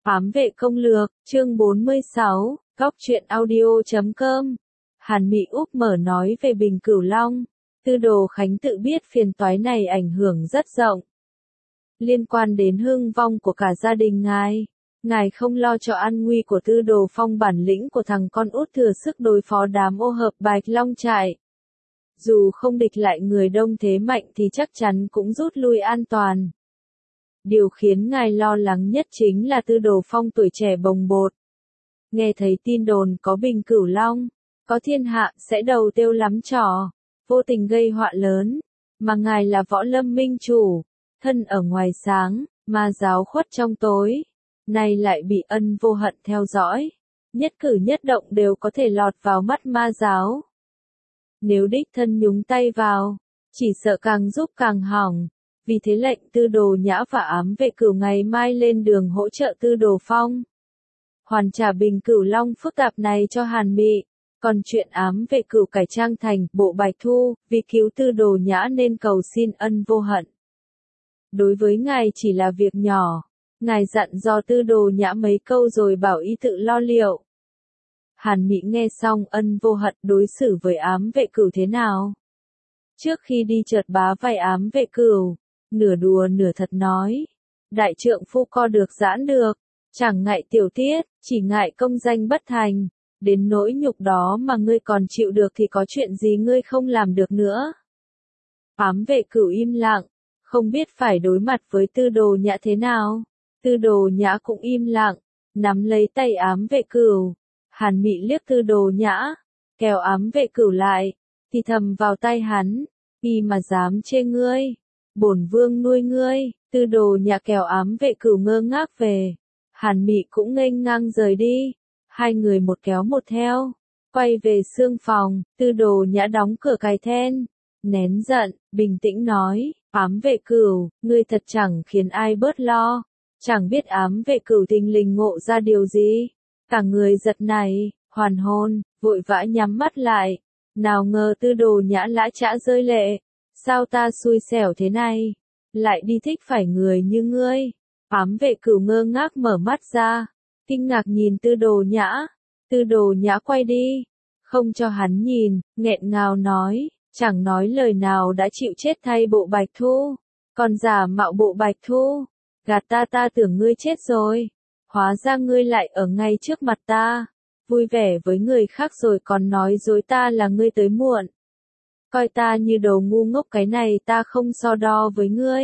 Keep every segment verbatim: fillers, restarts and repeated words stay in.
Ám vệ công lược, chương bốn mươi sáu, góc truyện audio chấm com. Hàn Mị úp mở nói về Bình Cửu Long. Tư Đồ Khánh tự biết phiền toái này ảnh hưởng rất rộng. Liên quan đến hưng vong của cả gia đình ngài. Ngài không lo cho an nguy của Tư Đồ Phong, bản lĩnh của thằng con út thừa sức đối phó đám ô hợp Bạch Long trại. Dù không địch lại người đông thế mạnh thì chắc chắn cũng rút lui an toàn. Điều khiến ngài lo lắng nhất chính là Tư Đồ Phong tuổi trẻ bồng bột. Nghe thấy tin đồn có Bình Cửu Long, có thiên hạ sẽ đầu tiêu lắm trò, vô tình gây họa lớn. Mà ngài là võ lâm minh chủ, thân ở ngoài sáng, ma giáo khuất trong tối. Nay lại bị Ân Vô Hận theo dõi, nhất cử nhất động đều có thể lọt vào mắt ma giáo. Nếu đích thân nhúng tay vào, chỉ sợ càng giúp càng hỏng. Vì thế lệnh Tư Đồ Nhã và Ám vệ Cửu ngày mai lên đường hỗ trợ Tư Đồ Phong. Hoàn trả Bình Cửu Long phức tạp này cho Hàn Mị. Còn chuyện Ám vệ Cửu cải trang thành bộ Bạch Thu, vì cứu Tư Đồ Nhã nên cầu xin Ân Vô Hận. Đối với ngài chỉ là việc nhỏ. Ngài dặn dò Tư Đồ Nhã mấy câu rồi bảo y tự lo liệu. Hàn Mị nghe xong Ân Vô Hận đối xử với Ám vệ Cửu thế nào? Trước khi đi chợt bá vai Ám vệ Cửu, nửa đùa nửa thật nói. Đại trượng phu co được giãn được, chẳng ngại tiểu tiết, chỉ ngại công danh bất thành. Đến nỗi nhục đó mà ngươi còn chịu được thì có chuyện gì ngươi không làm được nữa. Ám vệ Cửu im lặng, không biết phải đối mặt với Tư Đồ Nhã thế nào. Tư Đồ Nhã cũng im lặng, nắm lấy tay Ám vệ Cửu. Hàn Mị liếc Tư Đồ Nhã, kéo Ám vệ Cửu lại, thì thầm vào tay hắn, y mà dám chê ngươi, bổn vương nuôi ngươi. Tư Đồ Nhã kéo Ám vệ Cửu ngơ ngác về. Hàn Mị cũng nghênh ngang rời đi. Hai người một kéo một theo, quay về xương phòng. Tư Đồ Nhã đóng cửa cài then, nén giận, bình tĩnh nói, Ám vệ Cửu, ngươi thật chẳng khiến ai bớt lo. Chẳng biết Ám vệ Cửu thình lình ngộ ra điều gì, cả người giật nảy, hoàn hồn, vội vã nhắm mắt lại. Nào ngờ Tư Đồ Nhã lã chã rơi lệ, sao ta xui xẻo thế này, lại đi thích phải người như ngươi. Ám vệ Cửu ngơ ngác mở mắt ra, kinh ngạc nhìn Tư Đồ Nhã. Tư Đồ Nhã quay đi, không cho hắn nhìn, nghẹn ngào nói, chẳng nói lời nào đã chịu chết thay bộ Bạch Thu, còn giả mạo bộ Bạch Thu, gạt ta ta tưởng ngươi chết rồi, hóa ra ngươi lại ở ngay trước mặt ta, vui vẻ với người khác rồi còn nói dối ta là ngươi tới muộn. Coi ta như đồ ngu ngốc, cái này ta không so đo với ngươi,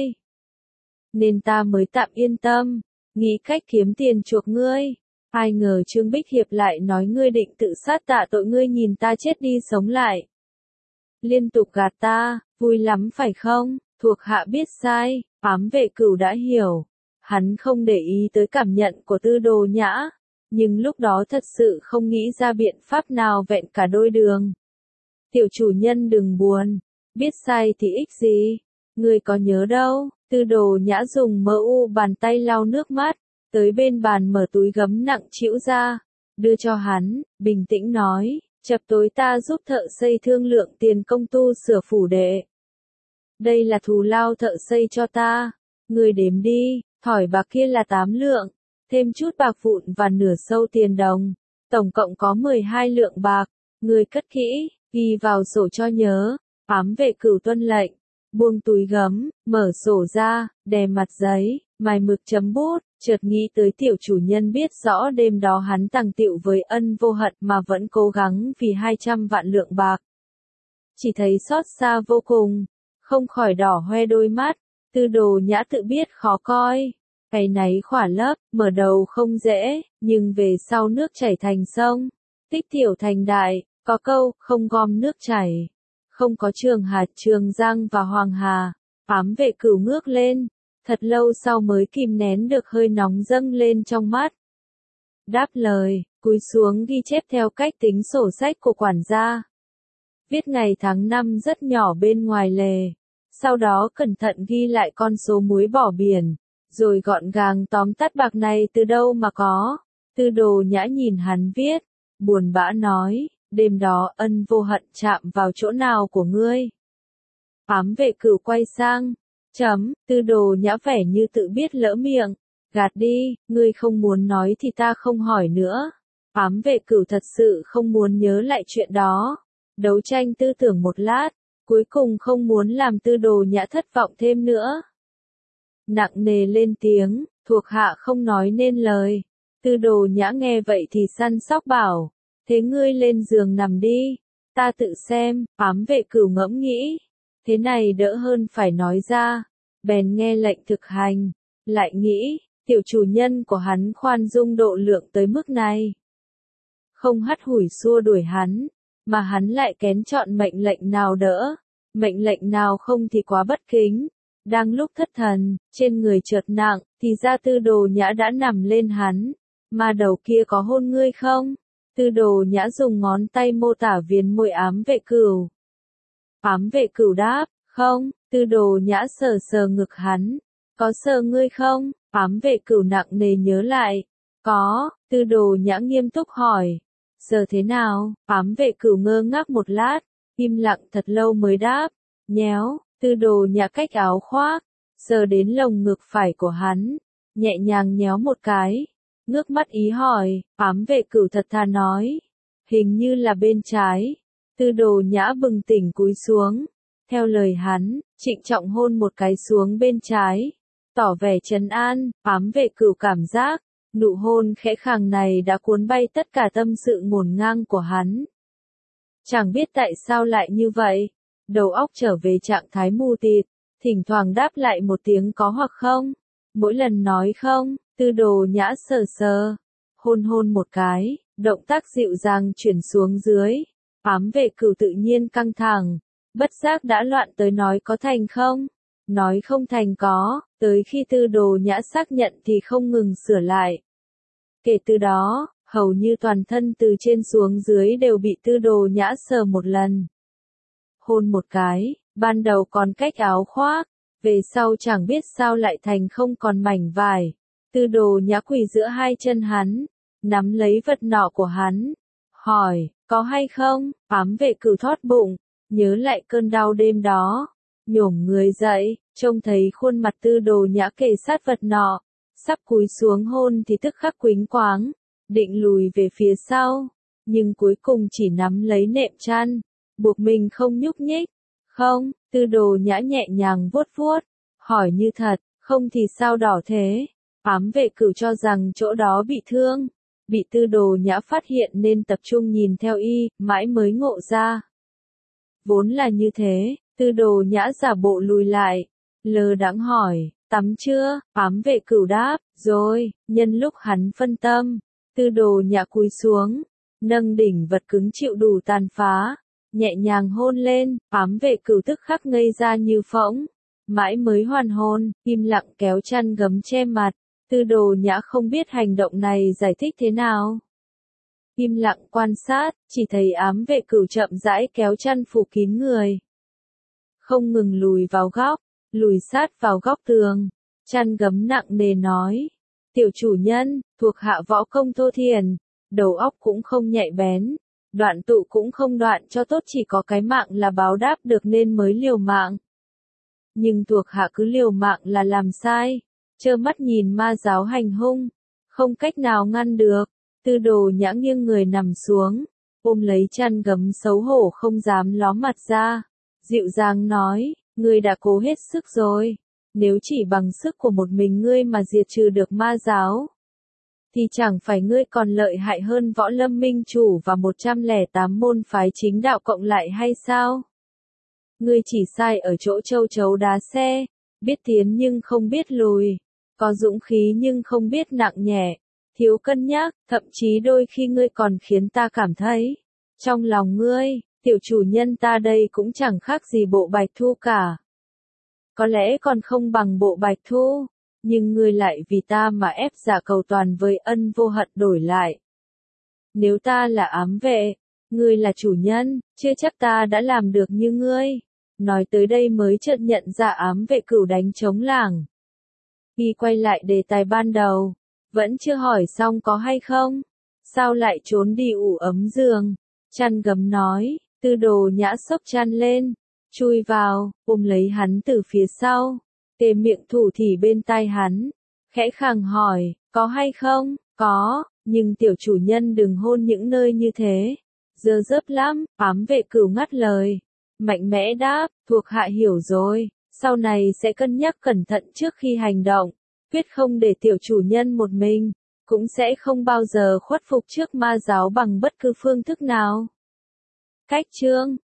nên ta mới tạm yên tâm, nghĩ cách kiếm tiền chuộc ngươi. Ai ngờ Trương Bích Hiệp lại nói ngươi định tự sát tạ tội, ngươi nhìn ta chết đi sống lại. Liên tục gạt ta, vui lắm phải không? Thuộc hạ biết sai. Ám vệ Cửu đã hiểu. Hắn không để ý tới cảm nhận của Tư Đồ Nhã, nhưng lúc đó thật sự không nghĩ ra biện pháp nào vẹn cả đôi đường. Tiểu chủ nhân đừng buồn, biết sai thì ích gì, ngươi có nhớ đâu. Tư Đồ Nhã dùng mỡ u bàn tay lau nước mắt, tới bên bàn mở túi gấm nặng trĩu ra, đưa cho hắn, bình tĩnh nói, chập tối ta giúp thợ xây thương lượng tiền công tu sửa phủ đệ. Đây là thù lao thợ xây cho ta, người đếm đi. Thỏi bạc kia là tám lượng, thêm chút bạc vụn và nửa sâu tiền đồng, tổng cộng có mười hai lượng bạc, người cất kỹ, ghi vào sổ cho nhớ. Ám vệ Cửu tuân lệnh, buông túi gấm, mở sổ ra, đè mặt giấy, mài mực chấm bút, chợt nghĩ tới tiểu chủ nhân biết rõ đêm đó hắn tàng tiệu với Ân Vô Hận mà vẫn cố gắng vì hai trăm vạn lượng bạc. Chỉ thấy xót xa vô cùng, không khỏi đỏ hoe đôi mắt. Tư Đồ Nhã tự biết khó coi, cái náy khỏa lấp, mở đầu không dễ, nhưng về sau nước chảy thành sông, tích tiểu thành đại, có câu, không gom nước chảy, không có Trường Hà, Trường Giang và Hoàng Hà. Ám vệ Cửu ngước lên, thật lâu sau mới kìm nén được hơi nóng dâng lên trong mắt. Đáp lời, cúi xuống ghi chép theo cách tính sổ sách của quản gia. Viết ngày tháng năm rất nhỏ bên ngoài lề. Sau đó cẩn thận ghi lại con số muối bỏ biển, rồi gọn gàng tóm tắt bạc này từ đâu mà có. Tư Đồ Nhã nhìn hắn viết, buồn bã nói, đêm đó Ân Vô Hận chạm vào chỗ nào của ngươi? Ám vệ Cửu quay sang, chấm, Tư Đồ Nhã vẻ như tự biết lỡ miệng, Gạt đi, ngươi không muốn nói thì ta không hỏi nữa. Ám vệ cửu thật sự không muốn nhớ lại chuyện đó. Đấu tranh tư tưởng một lát, cuối cùng không muốn làm Tư Đồ Nhã thất vọng thêm nữa. Nặng nề lên tiếng, thuộc hạ không nói nên lời. Tư Đồ Nhã nghe vậy thì săn sóc bảo, thế ngươi lên giường nằm đi, ta tự xem. Ám vệ cửu ngẫm nghĩ, thế này đỡ hơn phải nói ra, bèn nghe lệnh thực hành, lại nghĩ, tiểu chủ nhân của hắn khoan dung độ lượng tới mức này. Không hắt hủi xua đuổi hắn, mà hắn lại kén chọn mệnh lệnh nào đỡ, mệnh lệnh nào không thì quá bất kính. Đang lúc thất thần, trên người chợt nặng, thì ra Tư Đồ Nhã đã nằm lên hắn, mà đầu kia có hôn ngươi không? Tư Đồ Nhã dùng ngón tay mô tả viền môi ám vệ cửu. Ám vệ cửu đáp, không. Tư Đồ Nhã sờ sờ ngực hắn, có sờ ngươi không? Ám vệ cửu nặng nề nhớ lại, có. Tư Đồ Nhã nghiêm túc hỏi, sờ thế nào? Ám vệ cửu ngơ ngác một lát, im lặng thật lâu mới đáp, nhéo. Tư Đồ Nhã cách áo khoác, sờ đến lồng ngực phải của hắn, nhẹ nhàng nhéo một cái, ngước mắt ý hỏi. Ám vệ cửu thật thà nói, hình như là bên trái. Tư Đồ Nhã bừng tỉnh cúi xuống, theo lời hắn, trịnh trọng hôn một cái xuống bên trái, tỏ vẻ trấn an. Ám vệ cửu cảm giác, nụ hôn khẽ khàng này đã cuốn bay tất cả tâm sự ngổn ngang của hắn. Chẳng biết tại sao lại như vậy, đầu óc trở về trạng thái mù tịt, thỉnh thoảng đáp lại một tiếng có hoặc không, mỗi lần nói không. Tư Đồ Nhã sờ sờ, hôn hôn một cái, động tác dịu dàng chuyển xuống dưới. Ám vệ cửu tự nhiên căng thẳng, bất giác đã loạn tới nói có thành không, nói không thành có, tới khi Tư Đồ Nhã xác nhận thì không ngừng sửa lại. Kể từ đó, hầu như toàn thân từ trên xuống dưới đều bị Tư Đồ Nhã sờ một lần. Hôn một cái, ban đầu còn cách áo khoác, về sau chẳng biết sao lại thành không còn mảnh vải. Tư Đồ Nhã quỳ giữa hai chân hắn, nắm lấy vật nọ của hắn, hỏi, có hay không? Ám vệ cửu thót bụng, nhớ lại cơn đau đêm đó, nhổm người dậy, trông thấy khuôn mặt Tư Đồ Nhã kề sát vật nọ, sắp cúi xuống hôn thì tức khắc quĩnh quáng, định lùi về phía sau, nhưng cuối cùng chỉ nắm lấy nệm chăn, buộc mình không nhúc nhích. Không. Tư Đồ Nhã nhẹ nhàng vuốt vuốt, hỏi như thật, không thì sao đỏ thế? Ám vệ cửu cho rằng chỗ đó bị thương, bị Tư Đồ Nhã phát hiện nên tập trung nhìn theo y, mãi mới ngộ ra. Vốn là như thế. Tư Đồ Nhã giả bộ lùi lại, lơ đãng hỏi, tắm chưa? Ám vệ cửu đáp, rồi. Nhân lúc hắn phân tâm, Tư Đồ Nhã cúi xuống, nâng đỉnh vật cứng chịu đủ tàn phá, nhẹ nhàng hôn lên. Ám vệ cửu tức khắc ngây ra như phỗng, mãi mới hoàn hồn, im lặng kéo chăn gấm che mặt. Tư Đồ Nhã không biết hành động này giải thích thế nào. Im lặng quan sát, chỉ thấy ám vệ cửu chậm rãi kéo chăn phủ kín người. Không ngừng lùi vào góc, lùi sát vào góc tường. Chăn gấm nặng nề nói, tiểu chủ nhân, thuộc hạ võ công thô thiển, đầu óc cũng không nhạy bén, đoạn tụ cũng không đoạn cho tốt, chỉ có cái mạng là báo đáp được nên mới liều mạng. Nhưng thuộc hạ cứ liều mạng là làm sai, trơ mắt nhìn ma giáo hành hung, không cách nào ngăn được. Tư Đồ Nhã nghiêng người nằm xuống, ôm lấy chăn gấm xấu hổ không dám ló mặt ra, dịu dàng nói, ngươi đã cố hết sức rồi, nếu chỉ bằng sức của một mình ngươi mà diệt trừ được ma giáo, thì chẳng phải ngươi còn lợi hại hơn Võ Lâm Minh Chủ và một trăm lẻ tám môn phái chính đạo cộng lại hay sao? Ngươi chỉ sai ở chỗ châu chấu đá xe, biết tiến nhưng không biết lùi, có dũng khí nhưng không biết nặng nhẹ, thiếu cân nhắc, thậm chí đôi khi ngươi còn khiến ta cảm thấy, trong lòng ngươi, tiểu chủ nhân ta đây cũng chẳng khác gì bộ Bạch Thu cả. Có lẽ còn không bằng bộ Bạch Thu, nhưng ngươi lại vì ta mà ép giả cầu toàn với ân vô hận đổi lại. Nếu ta là ám vệ, ngươi là chủ nhân, chưa chắc ta đã làm được như ngươi. Nói tới đây mới chợt nhận ra ám vệ cửu đánh trống lảng. Y quay lại đề tài ban đầu, vẫn chưa hỏi xong có hay không, sao lại trốn đi ủ ấm giường. Chăn gấm nói, Tư Đồ Nhã xốc chăn lên, chui vào, ôm lấy hắn từ phía sau, kề miệng thủ thỉ bên tai hắn, khẽ khàng hỏi, có hay không? Có, nhưng tiểu chủ nhân đừng hôn những nơi như thế. Dơ dớp lắm, ám vệ cửu ngắt lời. Mạnh mẽ đáp, thuộc hạ hiểu rồi, sau này sẽ cân nhắc cẩn thận trước khi hành động, quyết không để tiểu chủ nhân một mình, cũng sẽ không bao giờ khuất phục trước ma giáo bằng bất cứ phương thức nào. Cách chương